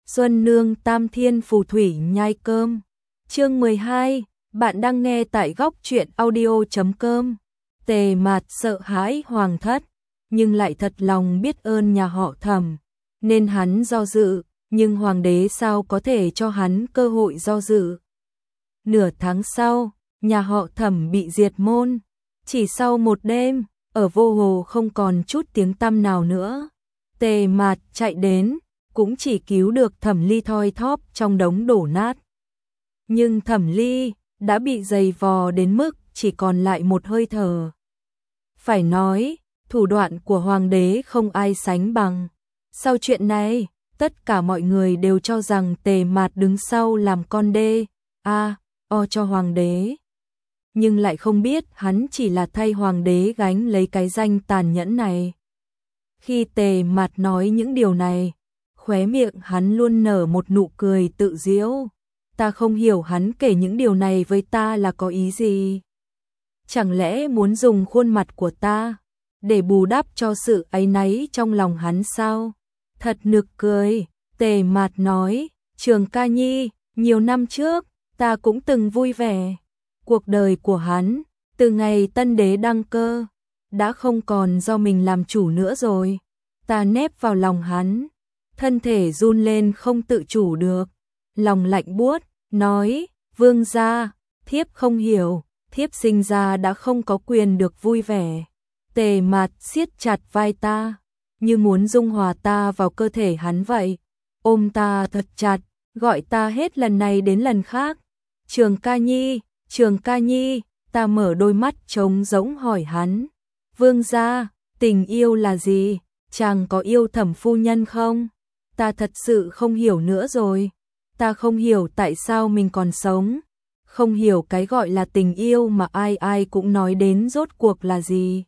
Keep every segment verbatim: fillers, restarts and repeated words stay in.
Xuân nương tam thiên phù thủy nhai cơm. Chương mười hai, bạn đang nghe tại góc truyện audio chấm com. Tề Mạt sợ hãi hoàng thất, nhưng lại thật lòng biết ơn nhà họ Thẩm, nên hắn do dự, nhưng hoàng đế sao có thể cho hắn cơ hội do dự. Nửa tháng sau, nhà họ Thẩm bị diệt môn, chỉ sau một đêm, ở Vô Hồ không còn chút tiếng tăm nào nữa. Tề Mạt chạy đến, cũng chỉ cứu được Thẩm Ly thoi thóp trong đống đổ nát. Nhưng Thẩm Ly đã bị dày vò đến mức chỉ còn lại một hơi thở. Phải nói, thủ đoạn của hoàng đế không ai sánh bằng. Sau chuyện này, tất cả mọi người đều cho rằng Tề Mạt đứng sau làm con đê, a, o cho hoàng đế. Nhưng lại không biết hắn chỉ là thay hoàng đế gánh lấy cái danh tàn nhẫn này. Khi Tề Mạt nói những điều này, khóe miệng hắn luôn nở một nụ cười tự giễu. Ta không hiểu hắn kể những điều này với ta là có ý gì. Chẳng lẽ muốn dùng khuôn mặt của ta để bù đắp cho sự áy náy trong lòng hắn sao? Thật nực cười. Tề Mạt nói, Trường Ca Nhi, nhiều năm trước, ta cũng từng vui vẻ. Cuộc đời của hắn, từ ngày tân đế đăng cơ, đã không còn do mình làm chủ nữa rồi. Ta nép vào lòng hắn, thân thể run lên không tự chủ được, lòng lạnh buốt, nói, vương gia, thiếp không hiểu, thiếp sinh ra đã không có quyền được vui vẻ. Tề Mạt siết chặt vai ta, như muốn dung hòa ta vào cơ thể hắn vậy, ôm ta thật chặt, gọi ta hết lần này đến lần khác. Trường Ca Nhi, Trường Ca Nhi, ta mở đôi mắt trống rỗng hỏi hắn, vương gia, tình yêu là gì? Chàng có yêu Thẩm phu nhân không? Ta thật sự không hiểu nữa rồi. Ta không hiểu tại sao mình còn sống, không hiểu cái gọi là tình yêu mà ai ai cũng nói đến rốt cuộc là gì.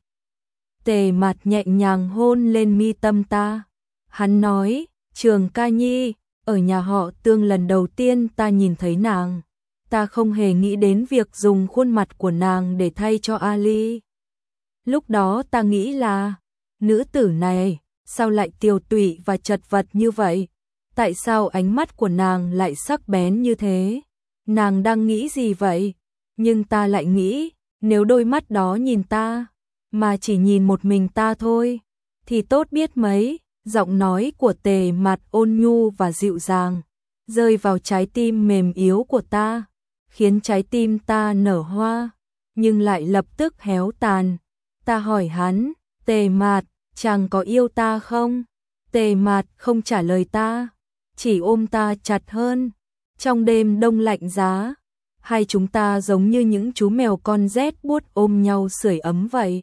Tề Mạt nhẹ nhàng hôn lên mi tâm ta. Hắn nói, Trường Ca Nhi, ở nhà họ Tương lần đầu tiên ta nhìn thấy nàng, ta không hề nghĩ đến việc dùng khuôn mặt của nàng để thay cho Ali. Lúc đó ta nghĩ là, nữ tử này, sao lại tiều tụy và chật vật như vậy? Tại sao ánh mắt của nàng lại sắc bén như thế? Nàng đang nghĩ gì vậy? Nhưng ta lại nghĩ, nếu đôi mắt đó nhìn ta, mà chỉ nhìn một mình ta thôi, thì tốt biết mấy. Giọng nói của Tề Mạt ôn nhu và dịu dàng, rơi vào trái tim mềm yếu của ta, khiến trái tim ta nở hoa, nhưng lại lập tức héo tàn. Ta hỏi hắn, Tề Mạt, chàng có yêu ta không? Tề Mạt không trả lời ta, chỉ ôm ta chặt hơn. Trong đêm đông lạnh giá, hai chúng ta giống như những chú mèo con rét buốt ôm nhau sưởi ấm vậy.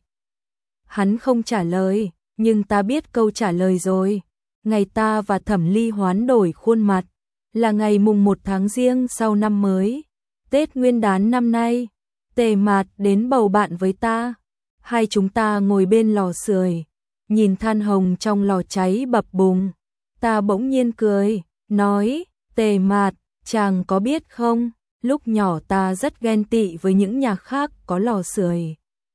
Hắn không trả lời, nhưng ta biết câu trả lời rồi. Ngày ta và Thẩm Ly hoán đổi khuôn mặt, là ngày mùng một tháng Giêng sau năm mới, Tết Nguyên đán năm nay. Tề Mạt đến bầu bạn với ta. Hai chúng ta ngồi bên lò sưởi, nhìn than hồng trong lò cháy bập bùng. Ta bỗng nhiên cười, nói, Tề Mạt, chàng có biết không, lúc nhỏ ta rất ghen tị với những nhà khác có lò sưởi.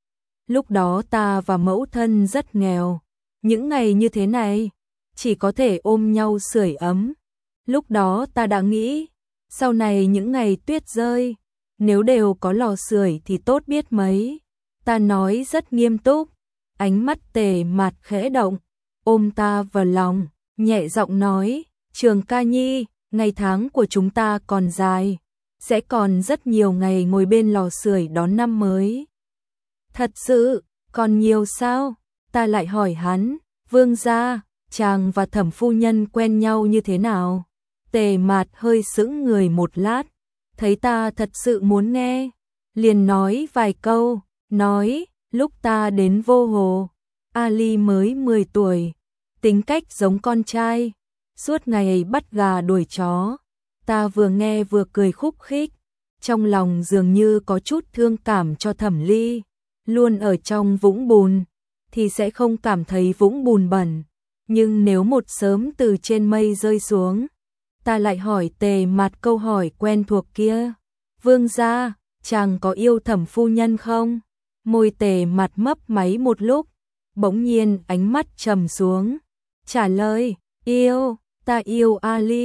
Lúc đó ta và mẫu thân rất nghèo, những ngày như thế này, chỉ có thể ôm nhau sưởi ấm. Lúc đó ta đã nghĩ, sau này những ngày tuyết rơi, nếu đều có lò sưởi thì tốt biết mấy. Ta nói rất nghiêm túc, ánh mắt Tề Mạt khẽ động, ôm ta vào lòng, nhẹ giọng nói, Trường Ca Nhi, ngày tháng của chúng ta còn dài, sẽ còn rất nhiều ngày ngồi bên lò sưởi đón năm mới. Thật sự, còn nhiều sao? Ta lại hỏi hắn, vương gia, chàng và Thẩm phu nhân quen nhau như thế nào? Tề Mạt hơi sững người một lát, thấy ta thật sự muốn nghe, liền nói vài câu, nói, lúc ta đến Vô Hồ, Ali mới mười tuổi, tính cách giống con trai, suốt ngày bắt gà đuổi chó. Ta vừa nghe vừa cười khúc khích, trong lòng dường như có chút thương cảm cho Thẩm Ly, luôn ở trong vũng bùn, thì sẽ không cảm thấy vũng bùn bẩn, nhưng nếu một sớm từ trên mây rơi xuống, ta lại hỏi Tề Mạt câu hỏi quen thuộc kia, vương gia, chàng có yêu Thẩm phu nhân không? Môi Tề Mạt mấp máy một lúc, bỗng nhiên ánh mắt trầm xuống, trả lời, yêu, ta yêu Ali,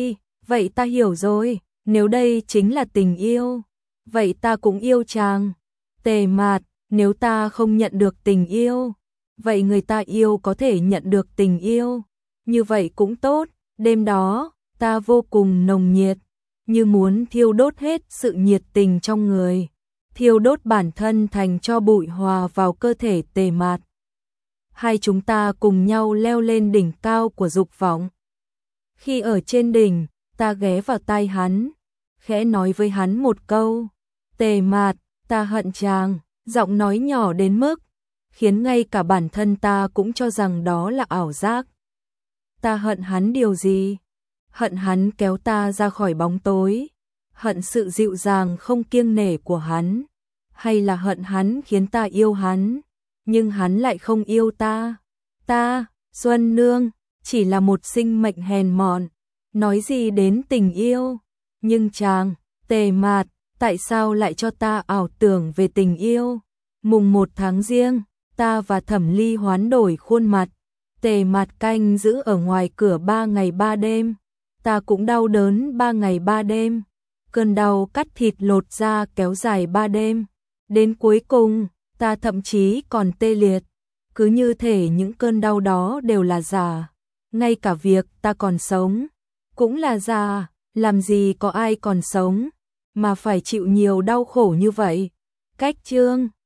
Vậy ta hiểu rồi, nếu đây chính là tình yêu, vậy ta cũng yêu chàng. Tề Mạt, nếu ta không nhận được tình yêu, vậy người ta yêu có thể nhận được tình yêu, như vậy cũng tốt. Đêm đó, ta vô cùng nồng nhiệt, như muốn thiêu đốt hết sự nhiệt tình trong người, thiêu đốt bản thân thành tro bụi hòa vào cơ thể Tề Mạt. Hai chúng ta cùng nhau leo lên đỉnh cao của dục vọng. Khi ở trên đỉnh, ta ghé vào tai hắn, khẽ nói với hắn một câu, Tề Mạt, ta hận chàng, giọng nói nhỏ đến mức khiến ngay cả bản thân ta cũng cho rằng đó là ảo giác. Ta hận hắn điều gì? Hận hắn kéo ta ra khỏi bóng tối, hận sự dịu dàng không kiêng nể của hắn, hay là hận hắn khiến ta yêu hắn, nhưng hắn lại không yêu ta. Ta, Xuân Nương, chỉ là một sinh mệnh hèn mọn, nói gì đến tình yêu, nhưng chàng, Tề Mạt, tại sao lại cho ta ảo tưởng về tình yêu? Mùng một tháng Giêng, ta và Thẩm Ly hoán đổi khuôn mặt, Tề Mạt canh giữ ở ngoài cửa ba ngày ba đêm, ta cũng đau đớn ba ngày ba đêm, cơn đau cắt thịt lột da kéo dài ba đêm, đến cuối cùng, ta thậm chí còn tê liệt, cứ như thể những cơn đau đó đều là giả, ngay cả việc ta còn sống cũng là giả, làm gì có ai còn sống mà phải chịu nhiều đau khổ như vậy. Cách chương